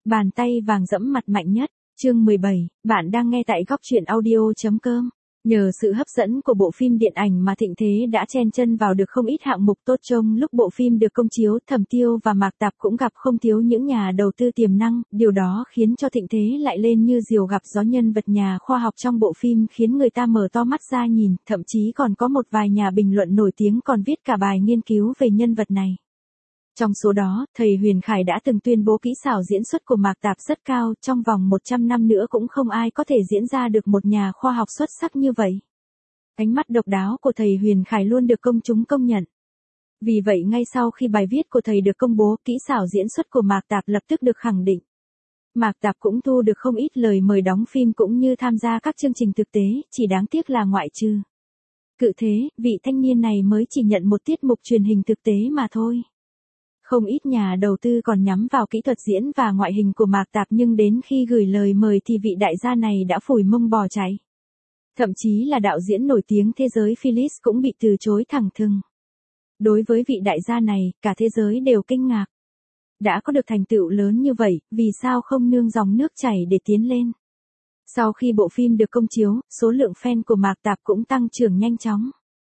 Bàn tay vàng dẫm mặt mạnh nhất, chương 17, bạn đang nghe tại góc truyện audio.com. Nhờ sự hấp dẫn của bộ phim điện ảnh mà Thịnh Thế đã chen chân vào được không ít hạng mục tốt trông lúc bộ phim được công chiếu. Thẩm Tiêu và Mạc Tạp cũng gặp không thiếu những nhà đầu tư tiềm năng, điều đó khiến cho Thịnh Thế lại lên như diều gặp gió. Nhân vật nhà khoa học trong bộ phim khiến người ta mở to mắt ra nhìn, thậm chí còn có một vài nhà bình luận nổi tiếng còn viết cả bài nghiên cứu về nhân vật này. Trong số đó, thầy Huyền Khải đã từng tuyên bố kỹ xảo diễn xuất của Mạc Tạp rất cao, trong vòng 100 năm nữa cũng không ai có thể diễn ra được một nhà khoa học xuất sắc như vậy. Ánh mắt độc đáo của thầy Huyền Khải luôn được công chúng công nhận. Vì vậy ngay sau khi bài viết của thầy được công bố, kỹ xảo diễn xuất của Mạc Tạp lập tức được khẳng định. Mạc Tạp cũng thu được không ít lời mời đóng phim cũng như tham gia các chương trình thực tế, chỉ đáng tiếc là ngoại trừ Cự Thế, vị thanh niên này mới chỉ nhận một tiết mục truyền hình thực tế mà thôi. Không ít nhà đầu tư còn nhắm vào kỹ thuật diễn và ngoại hình của Mạc Tạp, nhưng đến khi gửi lời mời thì vị đại gia này đã phủi mông bỏ chạy. Thậm chí là đạo diễn nổi tiếng thế giới Phyllis cũng bị từ chối thẳng thừng. Đối với vị đại gia này, cả thế giới đều kinh ngạc. Đã có được thành tựu lớn như vậy, vì sao không nương dòng nước chảy để tiến lên? Sau khi bộ phim được công chiếu, số lượng fan của Mạc Tạp cũng tăng trưởng nhanh chóng.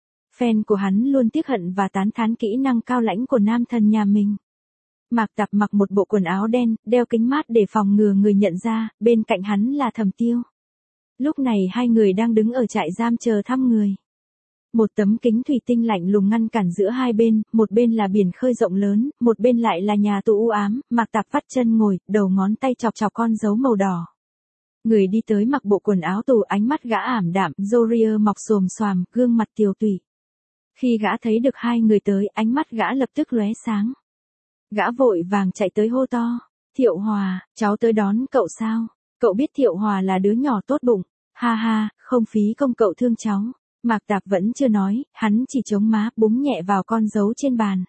Fan của hắn luôn tiếc hận và tán thán kỹ năng cao lãnh của nam thần nhà mình. Mạc Tạp mặc một bộ quần áo đen, đeo kính mát để phòng ngừa người nhận ra, bên cạnh hắn là Thẩm Tiêu. Lúc này hai người đang đứng ở trại giam chờ thăm người. Một tấm kính thủy tinh lạnh lùng ngăn cản giữa hai bên, một bên là biển khơi rộng lớn, một bên lại là nhà tù u ám. Mạc Tạp vắt chân ngồi, đầu ngón tay chọc chọc con dấu màu đỏ. Người đi tới mặc bộ quần áo tù, ánh mắt gã ảm đạm, râu ria mọc xồm xoàm, gương mặt tiều tụy. Khi gã thấy được hai người tới, ánh mắt gã lập tức lóe sáng. Gã vội vàng chạy tới hô to, Thiệu Hòa, cháu tới đón cậu sao? Cậu biết Thiệu Hòa là đứa nhỏ tốt bụng, ha ha, không phí công cậu thương cháu. Mạc Tạp vẫn chưa nói, hắn chỉ chống má búng nhẹ vào con dấu trên bàn.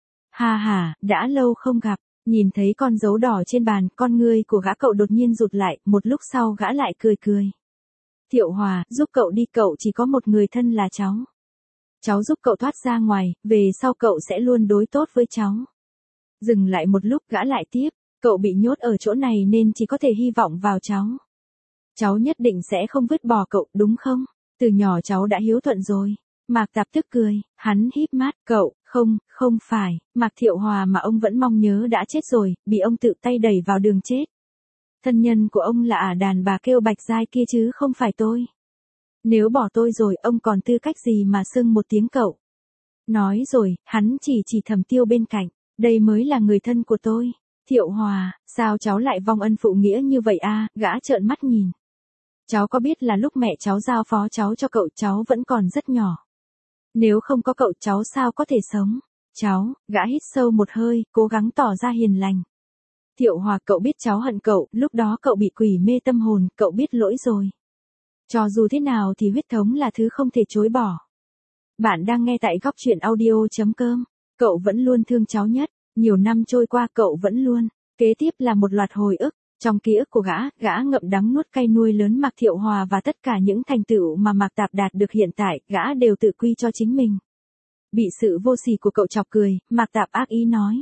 Ha ha, đã lâu không gặp. Nhìn thấy con dấu đỏ trên bàn, con ngươi của gã cậu đột nhiên rụt lại, một lúc sau gã lại cười cười. Thiệu Hòa, giúp cậu đi, cậu chỉ có một người thân là cháu. Cháu giúp cậu thoát ra ngoài, về sau cậu sẽ luôn đối tốt với cháu. Dừng lại một lúc gã lại tiếp, cậu bị nhốt ở chỗ này nên chỉ có thể hy vọng vào cháu. Cháu nhất định sẽ không vứt bỏ cậu, đúng không? Từ nhỏ cháu đã hiếu thuận rồi. Mạc Tạp tức cười, hắn híp mắt, cậu, không phải, Mạc Thiệu Hòa mà ông vẫn mong nhớ đã chết rồi, bị ông tự tay đẩy vào đường chết. Thân nhân của ông là đàn bà kêu Bạch Giai kia chứ không phải tôi. Nếu bỏ tôi rồi, ông còn tư cách gì mà xưng một tiếng cậu? Nói rồi, hắn chỉ Thẩm Tiêu bên cạnh, đây mới là người thân của tôi. Thiệu Hòa, sao cháu lại vong ân phụ nghĩa như vậy a? Gã trợn mắt nhìn. Cháu có biết là lúc mẹ cháu giao phó cháu cho cậu, cháu vẫn còn rất nhỏ. Nếu không có cậu cháu sao có thể sống? Cháu, gã hít sâu một hơi, cố gắng tỏ ra hiền lành. Thiệu Hòa, cậu biết cháu hận cậu, lúc đó cậu bị quỷ mê tâm hồn, cậu biết lỗi rồi. Cho dù thế nào thì huyết thống là thứ không thể chối bỏ. Bạn đang nghe tại góc truyện audio.com. Cậu vẫn luôn thương cháu nhất, nhiều năm trôi qua cậu vẫn luôn. Kế tiếp là một loạt hồi ức. Trong ký ức của gã ngậm đắng nuốt cay nuôi lớn Mạc Thiệu Hòa và tất cả những thành tựu mà Mạc Tạp đạt được hiện tại, gã đều tự quy cho chính mình. Bị sự vô sỉ của cậu chọc cười, Mạc Tạp ác ý nói.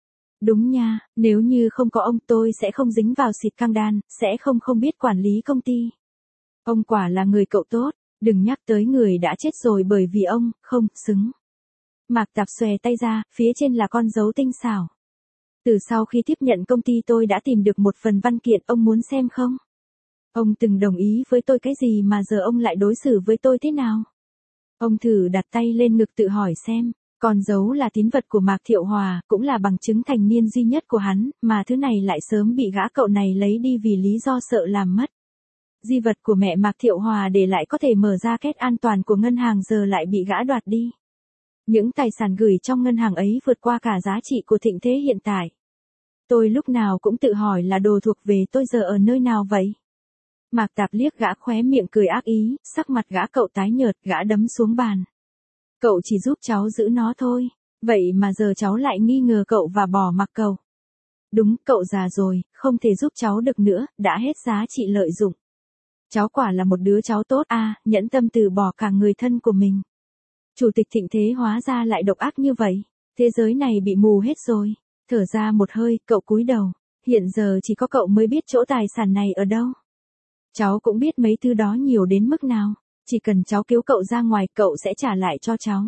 Đúng nha, nếu như không có ông tôi sẽ không dính vào xịt căng đan, sẽ không biết quản lý công ty. Ông quả là người cậu tốt, đừng nhắc tới người đã chết rồi bởi vì ông, không, xứng. Mạc Tạp xòe tay ra, phía trên là con dấu tinh xảo. Từ sau khi tiếp nhận công ty tôi đã tìm được một phần văn kiện, ông muốn xem không? Ông từng đồng ý với tôi cái gì mà giờ ông lại đối xử với tôi thế nào? Ông thử đặt tay lên ngực tự hỏi xem, con dấu là tín vật của Mạc Thiệu Hòa, cũng là bằng chứng thành niên duy nhất của hắn, mà thứ này lại sớm bị gã cậu này lấy đi vì lý do sợ làm mất. Di vật của mẹ Mạc Thiệu Hòa để lại có thể mở ra két an toàn của ngân hàng giờ lại bị gã đoạt đi. Những tài sản gửi trong ngân hàng ấy vượt qua cả giá trị của Thịnh Thế hiện tại. Tôi lúc nào cũng tự hỏi là đồ thuộc về tôi giờ ở nơi nào vậy? Mạc Tạp liếc gã khóe miệng cười ác ý, sắc mặt gã cậu tái nhợt, gã đấm xuống bàn. Cậu chỉ giúp cháu giữ nó thôi, vậy mà giờ cháu lại nghi ngờ cậu và bỏ mặc cậu. Đúng, cậu già rồi, không thể giúp cháu được nữa, đã hết giá trị lợi dụng. Cháu quả là một đứa cháu tốt nhẫn tâm từ bỏ cả người thân của mình. Chủ tịch Thịnh Thế hóa ra lại độc ác như vậy, thế giới này bị mù hết rồi. Thở ra một hơi, cậu cúi đầu, Hiện giờ chỉ có cậu mới biết chỗ tài sản này ở đâu. Cháu cũng biết mấy thứ đó nhiều đến mức nào, chỉ cần cháu cứu cậu ra ngoài cậu sẽ trả lại cho cháu.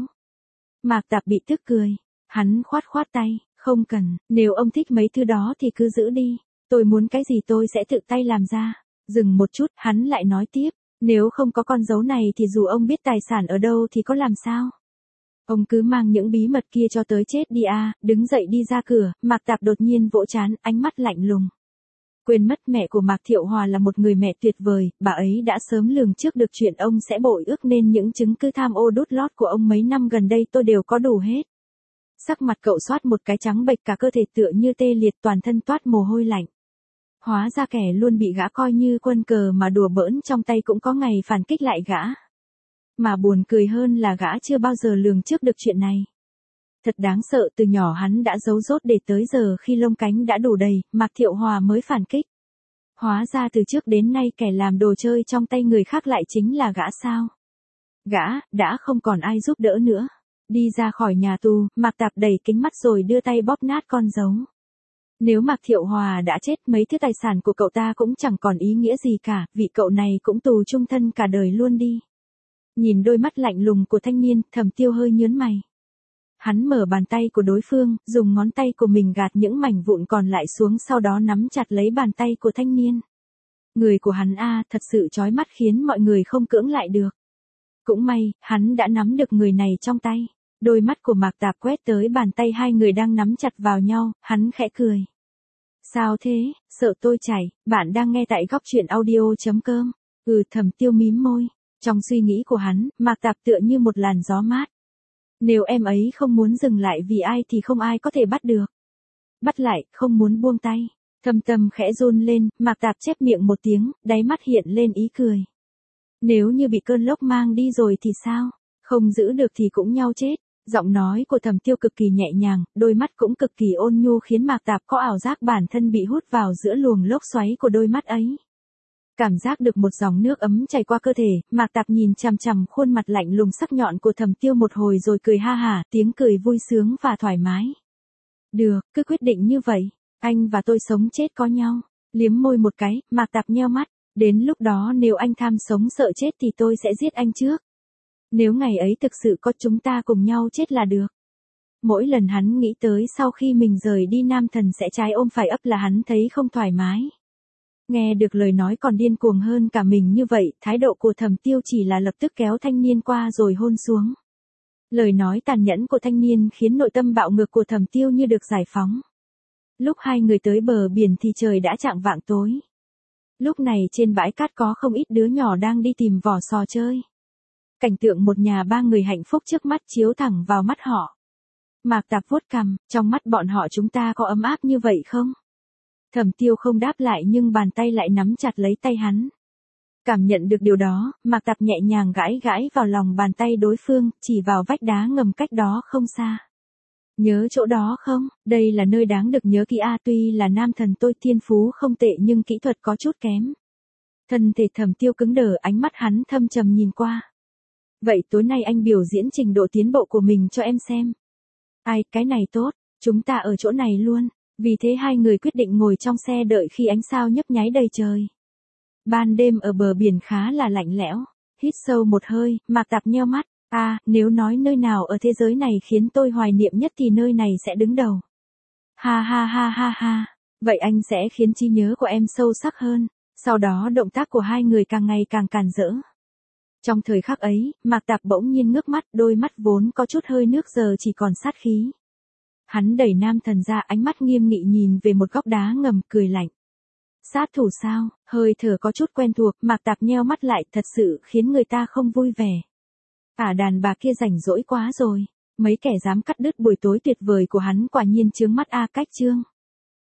Mạc Tạp bị tức cười, hắn khoát khoát tay, không cần, nếu ông thích mấy thứ đó thì cứ giữ đi, tôi muốn cái gì tôi sẽ tự tay làm ra. Dừng một chút, hắn lại nói tiếp, nếu không có con dấu này thì dù ông biết tài sản ở đâu thì có làm sao? Ông cứ mang những bí mật kia cho tới chết đi à, đứng dậy đi ra cửa, Mạc Tạp đột nhiên vỗ trán, ánh mắt lạnh lùng. Quên mất mẹ của Mạc Thiệu Hòa là một người mẹ tuyệt vời, bà ấy đã sớm lường trước được chuyện ông sẽ bội ước nên những chứng cứ tham ô đốt lót của ông mấy năm gần đây tôi đều có đủ hết. Sắc mặt cậu xoát một cái trắng bệch cả cơ thể tựa như tê liệt toàn thân toát mồ hôi lạnh. Hóa ra kẻ luôn bị gã coi như quân cờ mà đùa bỡn trong tay cũng có ngày phản kích lại gã. Mà buồn cười hơn là gã chưa bao giờ lường trước được chuyện này. Thật đáng sợ, từ nhỏ hắn đã giấu dốt để tới giờ khi lông cánh đã đủ đầy, Mạc Thiệu Hòa mới phản kích. Hóa ra từ trước đến nay kẻ làm đồ chơi trong tay người khác lại chính là gã sao. Gã, đã không còn ai giúp đỡ nữa. Đi ra khỏi nhà tù, Mạc Tạp đẩy kính mắt rồi đưa tay bóp nát con dấu. Nếu Mạc Thiệu Hòa đã chết mấy thứ tài sản của cậu ta cũng chẳng còn ý nghĩa gì cả, vì cậu này cũng tù chung thân cả đời luôn đi. Nhìn đôi mắt lạnh lùng của thanh niên, Thẩm Tiêu hơi nhướng mày. Hắn mở bàn tay của đối phương, dùng ngón tay của mình gạt những mảnh vụn còn lại xuống sau đó nắm chặt lấy bàn tay của thanh niên. Người của hắn thật sự chói mắt khiến mọi người không cưỡng lại được. Cũng may, hắn đã nắm được người này trong tay. Đôi mắt của Mạc Tạp quét tới bàn tay hai người đang nắm chặt vào nhau, hắn khẽ cười. Sao thế, sợ tôi chảy, bạn đang nghe tại góc truyện audio.com. Thẩm Tiêu mím môi. Trong suy nghĩ của hắn, Mạc Tạp tựa như một làn gió mát. Nếu em ấy không muốn dừng lại vì ai thì không ai có thể bắt được. Bắt lại, không muốn buông tay. Thâm Tâm khẽ run lên, Mạc Tạp chép miệng một tiếng, đáy mắt hiện lên ý cười. Nếu như bị cơn lốc mang đi rồi thì sao? Không giữ được thì cũng nhau chết. Giọng nói của Thẩm Tiêu cực kỳ nhẹ nhàng, đôi mắt cũng cực kỳ ôn nhu khiến Mạc Tạp có ảo giác bản thân bị hút vào giữa luồng lốc xoáy của đôi mắt ấy. Cảm giác được một dòng nước ấm chảy qua cơ thể, Mạc Tạp nhìn chằm chằm khuôn mặt lạnh lùng sắc nhọn của Thẩm Tiêu một hồi rồi cười ha hả, tiếng cười vui sướng và thoải mái. Được, cứ quyết định như vậy, anh và tôi sống chết có nhau. Liếm môi một cái, Mạc Tạp nheo mắt, đến lúc đó nếu anh tham sống sợ chết thì tôi sẽ giết anh trước. Nếu ngày ấy thực sự có chúng ta cùng nhau chết là được. Mỗi lần hắn nghĩ tới sau khi mình rời đi Nam Thần sẽ trái ôm phải ấp là hắn thấy không thoải mái. Nghe được lời nói còn điên cuồng hơn cả mình như vậy, thái độ của Thẩm Tiêu chỉ là lập tức kéo thanh niên qua rồi hôn xuống. Lời nói tàn nhẫn của thanh niên khiến nội tâm bạo ngược của Thẩm Tiêu như được giải phóng. Lúc hai người tới bờ biển thì trời đã chạng vạng tối. Lúc này trên bãi cát có không ít đứa nhỏ đang đi tìm vỏ sò chơi. Cảnh tượng một nhà ba người hạnh phúc trước mắt chiếu thẳng vào mắt họ. Mạc Tạp vuốt cằm, trong mắt bọn họ chúng ta có ấm áp như vậy không? Thẩm Tiêu không đáp lại nhưng bàn tay lại nắm chặt lấy tay hắn. Cảm nhận được điều đó, Mạc Tạp nhẹ nhàng gãi gãi vào lòng bàn tay đối phương, chỉ vào vách đá ngầm cách đó không xa. Nhớ chỗ đó không? Đây là nơi đáng được nhớ kỹ tuy là Nam Thần tôi thiên phú không tệ nhưng kỹ thuật có chút kém. Thân thể Thẩm Tiêu cứng đờ, ánh mắt hắn thâm trầm nhìn qua. Vậy tối nay anh biểu diễn trình độ tiến bộ của mình cho em xem. Cái này tốt, chúng ta ở chỗ này luôn. Vì thế hai người quyết định ngồi trong xe đợi khi ánh sao nhấp nháy đầy trời. Ban đêm ở bờ biển khá là lạnh lẽo. Hít sâu một hơi, Mạc Tạp nheo mắt. Nếu nói nơi nào ở thế giới này khiến tôi hoài niệm nhất thì nơi này sẽ đứng đầu. Ha ha ha ha ha. Vậy anh sẽ khiến trí nhớ của em sâu sắc hơn. Sau đó động tác của hai người càng ngày càng càn rỡ. Trong thời khắc ấy, Mạc Tạp bỗng nhiên ngước mắt, đôi mắt vốn có chút hơi nước giờ chỉ còn sát khí. Hắn đẩy Nam Thần ra, ánh mắt nghiêm nghị nhìn về một góc đá ngầm, cười lạnh. Sát thủ sao? Hơi thở có chút quen thuộc, Mạc Tạp nheo mắt lại, thật sự khiến người ta không vui vẻ. Đàn bà kia rảnh rỗi quá rồi. Mấy kẻ dám cắt đứt buổi tối tuyệt vời của hắn quả nhiên chướng mắt cách chương.